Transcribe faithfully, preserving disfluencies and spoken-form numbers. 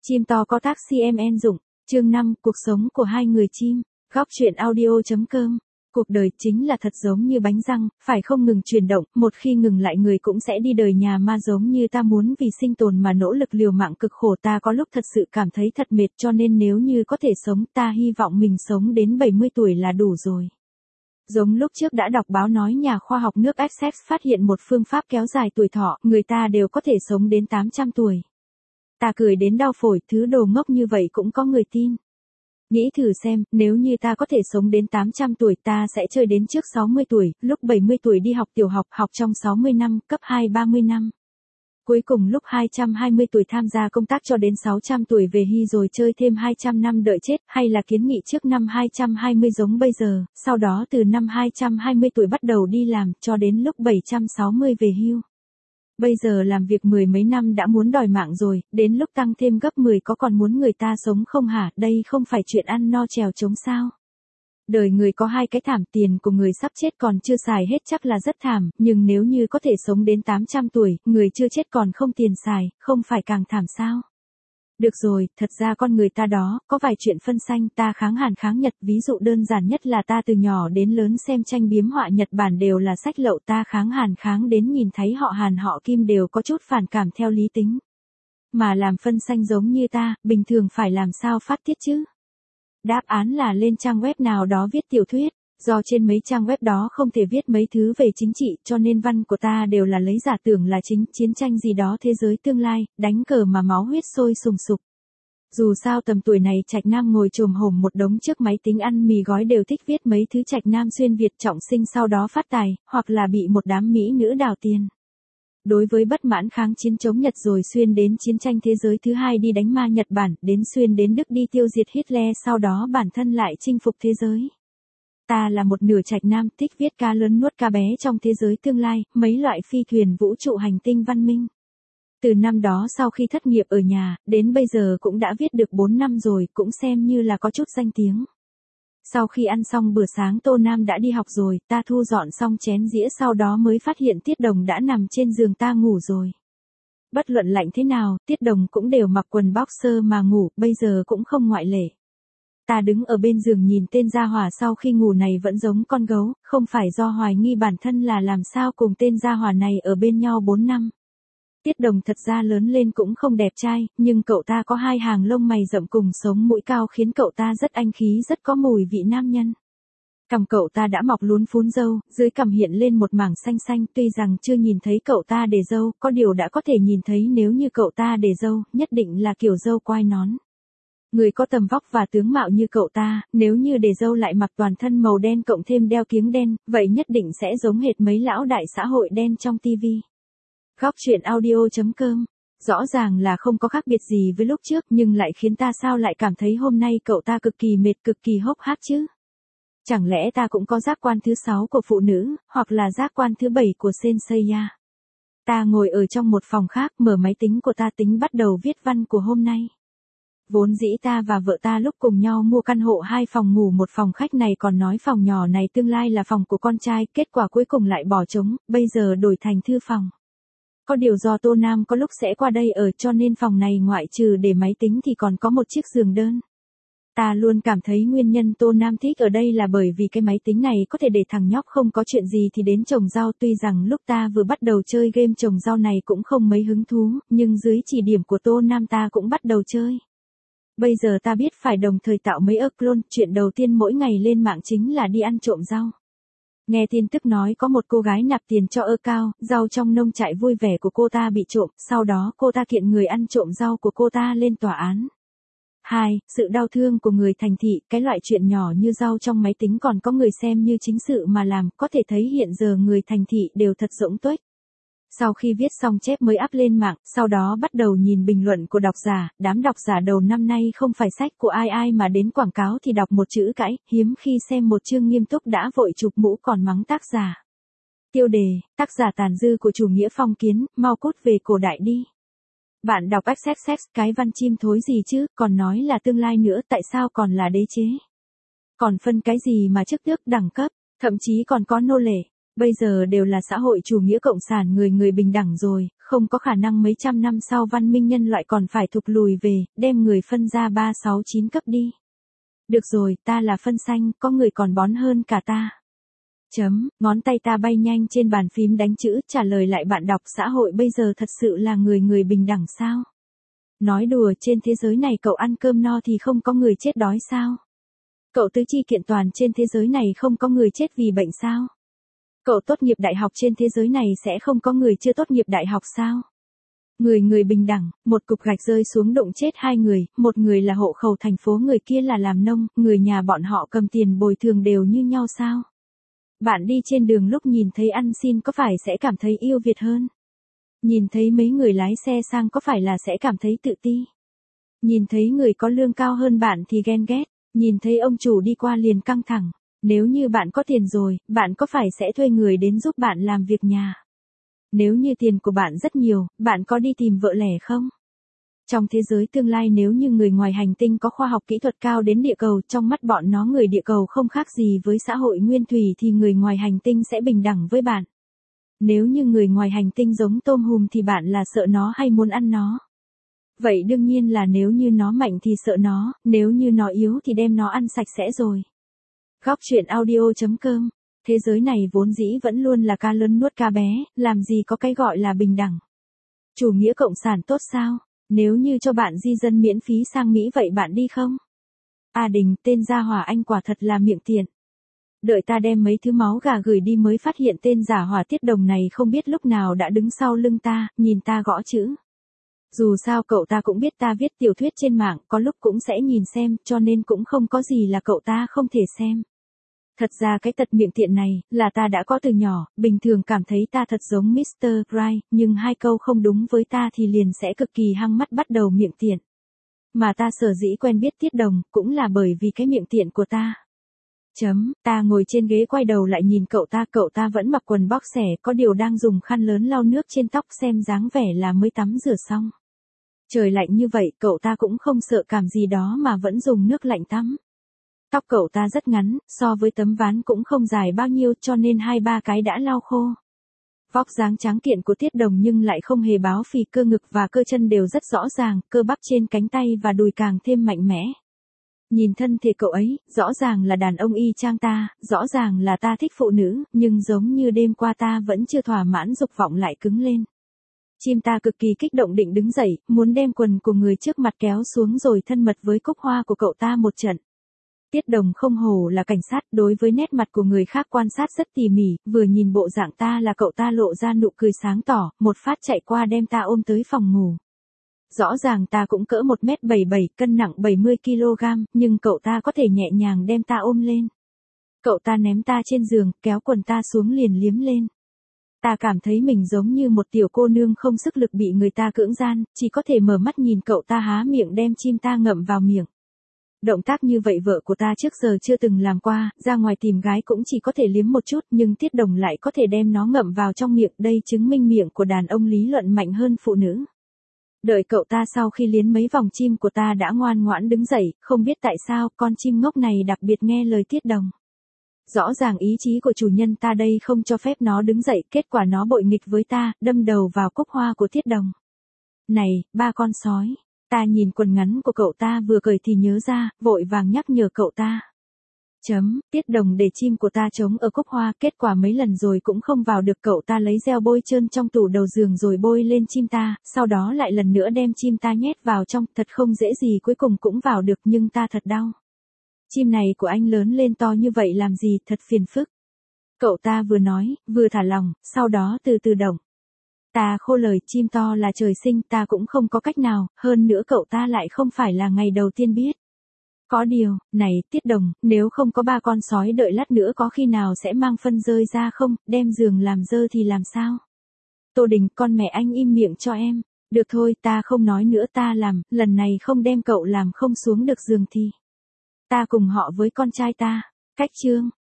Chim to có tác xê em en dụng, chương năm, cuộc sống của hai người chim, góc truyện audio.com. Cuộc đời chính là thật giống như bánh răng, phải không ngừng chuyển động, một khi ngừng lại người cũng sẽ đi đời nhà ma giống như ta muốn vì sinh tồn mà nỗ lực liều mạng cực khổ ta có lúc thật sự cảm thấy thật mệt cho nên nếu như có thể sống ta hy vọng mình sống đến bảy mươi tuổi là đủ rồi. Giống lúc trước đã đọc báo nói nhà khoa học nước Essex phát hiện một phương pháp kéo dài tuổi thọ, người ta đều có thể sống đến tám trăm tuổi. Ta cười đến đau phổi, thứ đồ ngốc như vậy cũng có người tin. Nghĩ thử xem, nếu như ta có thể sống đến tám trăm tuổi ta sẽ chơi đến trước sáu mươi tuổi, lúc bảy mươi tuổi đi học tiểu học, học trong sáu mươi năm, cấp hai ba mươi năm. Cuối cùng lúc hai trăm hai mươi tuổi tham gia công tác cho đến sáu trăm tuổi về hưu rồi chơi thêm hai trăm năm đợi chết, hay là kiến nghị trước năm hai trăm hai mươi giống bây giờ, sau đó từ năm hai trăm hai mươi tuổi bắt đầu đi làm, cho đến lúc bảy trăm sáu mươi về hưu. Bây giờ làm việc mười mấy năm đã muốn đòi mạng rồi, đến lúc tăng thêm gấp mười có còn muốn người ta sống không hả, đây không phải chuyện ăn no trèo trống sao. Đời người có hai cái thảm, tiền của người sắp chết còn chưa xài hết chắc là rất thảm, nhưng nếu như có thể sống đến tám trăm tuổi, người chưa chết còn không tiền xài, không phải càng thảm sao. Được rồi, thật ra con người ta đó, có vài chuyện phân xanh, ta kháng Hàn kháng Nhật, ví dụ đơn giản nhất là ta từ nhỏ đến lớn xem tranh biếm họa Nhật Bản đều là sách lậu, ta kháng Hàn kháng đến nhìn thấy họ Hàn họ Kim đều có chút phản cảm theo lý tính. Mà làm phân xanh giống như ta, bình thường phải làm sao phát tiết chứ? Đáp án là lên trang web nào đó viết tiểu thuyết. Do trên mấy trang web đó không thể viết mấy thứ về chính trị cho nên văn của ta đều là lấy giả tưởng là chính, chiến tranh gì đó thế giới tương lai, đánh cờ mà máu huyết sôi sùng sục. Dù sao tầm tuổi này Trạch Nam ngồi chồm hổm một đống trước máy tính ăn mì gói đều thích viết mấy thứ Trạch Nam xuyên Việt trọng sinh sau đó phát tài, hoặc là bị một đám mỹ nữ đào tiền. Đối với bất mãn kháng chiến chống Nhật rồi xuyên đến chiến tranh thế giới thứ hai đi đánh ma Nhật Bản, đến xuyên đến Đức đi tiêu diệt Hitler sau đó bản thân lại chinh phục thế giới. Ta là một nửa Trạch Nam thích viết cá lớn nuốt cá bé trong thế giới tương lai, mấy loại phi thuyền vũ trụ hành tinh văn minh. Từ năm đó sau khi thất nghiệp ở nhà, đến bây giờ cũng đã viết được bốn năm rồi, cũng xem như là có chút danh tiếng. Sau khi ăn xong bữa sáng Tô Nam đã đi học rồi, ta thu dọn xong chén dĩa sau đó mới phát hiện Tiết Đồng đã nằm trên giường ta ngủ rồi. Bất luận lạnh thế nào, Tiết Đồng cũng đều mặc quần boxer mà ngủ, bây giờ cũng không ngoại lệ. Ta đứng ở bên giường nhìn tên gia hỏa sau khi ngủ này vẫn giống con gấu, không phải do hoài nghi bản thân là làm sao cùng tên gia hỏa này ở bên nhau bốn năm. Tiết Đồng thật ra lớn lên cũng không đẹp trai, nhưng cậu ta có hai hàng lông mày rậm cùng sống mũi cao khiến cậu ta rất anh khí, rất có mùi vị nam nhân. Cằm cậu ta đã mọc lún phún râu, dưới cằm hiện lên một mảng xanh xanh, tuy rằng chưa nhìn thấy cậu ta để râu, có điều đã có thể nhìn thấy nếu như cậu ta để râu, nhất định là kiểu râu quai nón. Người có tầm vóc và tướng mạo như cậu ta, nếu như để râu lại mặc toàn thân màu đen cộng thêm đeo kiếng đen, vậy nhất định sẽ giống hệt mấy lão đại xã hội đen trong tivi. Góc truyện audio.com. Rõ ràng là không có khác biệt gì với lúc trước nhưng lại khiến ta sao lại cảm thấy hôm nay cậu ta cực kỳ mệt cực kỳ hốc hác chứ. Chẳng lẽ ta cũng có giác quan thứ sáu của phụ nữ, hoặc là giác quan thứ bảy của Senseiya. Ta ngồi ở trong một phòng khác mở máy tính của ta tính bắt đầu viết văn của hôm nay. Vốn dĩ ta và vợ ta lúc cùng nhau mua căn hộ hai phòng ngủ một phòng khách này còn nói phòng nhỏ này tương lai là phòng của con trai, kết quả cuối cùng lại bỏ trống, bây giờ đổi thành thư phòng. Có điều do Tô Nam có lúc sẽ qua đây ở cho nên phòng này ngoại trừ để máy tính thì còn có một chiếc giường đơn. Ta luôn cảm thấy nguyên nhân Tô Nam thích ở đây là bởi vì cái máy tính này có thể để thằng nhóc không có chuyện gì thì đến trồng rau, tuy rằng lúc ta vừa bắt đầu chơi game trồng rau này cũng không mấy hứng thú, nhưng dưới chỉ điểm của Tô Nam ta cũng bắt đầu chơi. Bây giờ ta biết phải đồng thời tạo mấy ơ clone, chuyện đầu tiên mỗi ngày lên mạng chính là đi ăn trộm rau. Nghe tin tức nói có một cô gái nạp tiền cho ơ cao, rau trong nông trại vui vẻ của cô ta bị trộm, sau đó cô ta kiện người ăn trộm rau của cô ta lên tòa án. hai. Sự đau thương của người thành thị, cái loại chuyện nhỏ như rau trong máy tính còn có người xem như chính sự mà làm, có thể thấy hiện giờ người thành thị đều thật rỗng tuếch. Sau khi viết xong chép mới up lên mạng, sau đó bắt đầu nhìn bình luận của độc giả, đám độc giả đầu năm nay không phải sách của ai ai mà đến quảng cáo thì đọc một chữ cãi, hiếm khi xem một chương nghiêm túc đã vội chụp mũ còn mắng tác giả. Tiêu đề, tác giả tàn dư của chủ nghĩa phong kiến, mau cút về cổ đại đi. Bạn đọc ích ích ích, cái văn chim thối gì chứ, còn nói là tương lai nữa, tại sao còn là đế chế? Còn phân cái gì mà chức tước đẳng cấp, thậm chí còn có nô lệ. Bây giờ đều là xã hội chủ nghĩa cộng sản người người bình đẳng rồi, không có khả năng mấy trăm năm sau văn minh nhân loại còn phải thụt lùi về, đem người phân ra ba sáu chín cấp đi. Được rồi, ta là phân xanh, có người còn bón hơn cả ta. Chấm, ngón tay ta bay nhanh trên bàn phím đánh chữ, trả lời lại bạn đọc xã hội bây giờ thật sự là người người bình đẳng sao? Nói đùa, trên thế giới này cậu ăn cơm no thì không có người chết đói sao? Cậu tứ chi kiện toàn trên thế giới này không có người chết vì bệnh sao? Cậu tốt nghiệp đại học trên thế giới này sẽ không có người chưa tốt nghiệp đại học sao? Người người bình đẳng, một cục gạch rơi xuống đụng chết hai người, một người là hộ khẩu thành phố người kia là làm nông, người nhà bọn họ cầm tiền bồi thường đều như nhau sao? Bạn đi trên đường lúc nhìn thấy ăn xin có phải sẽ cảm thấy yêu Việt hơn? Nhìn thấy mấy người lái xe sang có phải là sẽ cảm thấy tự ti? Nhìn thấy người có lương cao hơn bạn thì ghen ghét, nhìn thấy ông chủ đi qua liền căng thẳng. Nếu như bạn có tiền rồi, bạn có phải sẽ thuê người đến giúp bạn làm việc nhà? Nếu như tiền của bạn rất nhiều, bạn có đi tìm vợ lẻ không? Trong thế giới tương lai nếu như người ngoài hành tinh có khoa học kỹ thuật cao đến địa cầu, trong mắt bọn nó người địa cầu không khác gì với xã hội nguyên thủy thì người ngoài hành tinh sẽ bình đẳng với bạn. Nếu như người ngoài hành tinh giống tôm hùm thì bạn là sợ nó hay muốn ăn nó? Vậy đương nhiên là nếu như nó mạnh thì sợ nó, nếu như nó yếu thì đem nó ăn sạch sẽ rồi. Góc truyện audio chấm com. Thế giới này vốn dĩ vẫn luôn là cá lớn nuốt cá bé, làm gì có cái gọi là bình đẳng. Chủ nghĩa cộng sản tốt sao? Nếu như cho bạn di dân miễn phí sang Mỹ vậy bạn đi không? A Đình, tên gia hỏa anh quả thật là miệng tiện. Đợi ta đem mấy thứ máu gà gửi đi mới phát hiện tên giả hỏa Tiết Đồng này không biết lúc nào đã đứng sau lưng ta, nhìn ta gõ chữ. Dù sao cậu ta cũng biết ta viết tiểu thuyết trên mạng, có lúc cũng sẽ nhìn xem, cho nên cũng không có gì là cậu ta không thể xem. Thật ra cái tật miệng tiện này, là ta đã có từ nhỏ, bình thường cảm thấy ta thật giống mít tơ Right, nhưng hai câu không đúng với ta thì liền sẽ cực kỳ hăng mắt bắt đầu miệng tiện. Mà ta sở dĩ quen biết Tiết Đồng, cũng là bởi vì cái miệng tiện của ta. Chấm, ta ngồi trên ghế quay đầu lại nhìn cậu ta, cậu ta vẫn mặc quần box xẻ, có điều đang dùng khăn lớn lau nước trên tóc xem dáng vẻ là mới tắm rửa xong. Trời lạnh như vậy, cậu ta cũng không sợ cảm gì đó mà vẫn dùng nước lạnh tắm. Tóc cậu ta rất ngắn, so với tấm ván cũng không dài bao nhiêu cho nên hai ba cái đã lau khô. Vóc dáng tráng kiện của Tiết Đồng nhưng lại không hề báo phì, cơ ngực và cơ chân đều rất rõ ràng, cơ bắp trên cánh tay và đùi càng thêm mạnh mẽ. Nhìn thân thể cậu ấy, rõ ràng là đàn ông y chang ta, rõ ràng là ta thích phụ nữ, nhưng giống như đêm qua ta vẫn chưa thỏa mãn dục vọng lại cứng lên. Chim ta cực kỳ kích động định đứng dậy, muốn đem quần của người trước mặt kéo xuống rồi thân mật với cúc hoa của cậu ta một trận. Tiết Đồng không hổ là cảnh sát, đối với nét mặt của người khác quan sát rất tỉ mỉ, vừa nhìn bộ dạng ta là cậu ta lộ ra nụ cười sáng tỏ, một phát chạy qua đem ta ôm tới phòng ngủ. Rõ ràng ta cũng cỡ một mét bảy mươi bảy, cân nặng bảy mươi ki lô gam, nhưng cậu ta có thể nhẹ nhàng đem ta ôm lên. Cậu ta ném ta trên giường, kéo quần ta xuống liền liếm lên. Ta cảm thấy mình giống như một tiểu cô nương không sức lực bị người ta cưỡng gian, chỉ có thể mở mắt nhìn cậu ta há miệng đem chim ta ngậm vào miệng. Động tác như vậy vợ của ta trước giờ chưa từng làm qua, ra ngoài tìm gái cũng chỉ có thể liếm một chút, nhưng Tiết Đồng lại có thể đem nó ngậm vào trong miệng, đây chứng minh miệng của đàn ông lý luận mạnh hơn phụ nữ. Đợi cậu ta sau khi liếm mấy vòng chim của ta đã ngoan ngoãn đứng dậy, không biết tại sao con chim ngốc này đặc biệt nghe lời Tiết Đồng. Rõ ràng ý chí của chủ nhân ta đây không cho phép nó đứng dậy, kết quả nó bội nghịch với ta, đâm đầu vào cúc hoa của Tiết Đồng. Này, ba con sói. Ta nhìn quần ngắn của cậu ta vừa cởi thì nhớ ra, vội vàng nhắc nhở cậu ta. Chấm, Tiết Đồng để chim của ta trống ở cúc hoa, kết quả mấy lần rồi cũng không vào được, cậu ta lấy gel bôi trơn trong tủ đầu giường rồi bôi lên chim ta, sau đó lại lần nữa đem chim ta nhét vào trong, thật không dễ gì cuối cùng cũng vào được nhưng ta thật đau. Chim này của anh lớn lên to như vậy làm gì, thật phiền phức. Cậu ta vừa nói, vừa thả lỏng, sau đó từ từ động. Ta khô lời, chim to là trời sinh, ta cũng không có cách nào, hơn nữa cậu ta lại không phải là ngày đầu tiên biết. Có điều, này, Tiết Đồng, nếu không có ba con sói đợi lát nữa có khi nào sẽ mang phân rơi ra không, đem giường làm dơ thì làm sao? Tô Đình, con mẹ anh im miệng cho em. Được thôi, ta không nói nữa, ta làm, lần này không đem cậu làm không xuống được giường thì ta cùng họ với con trai ta. Cách chương.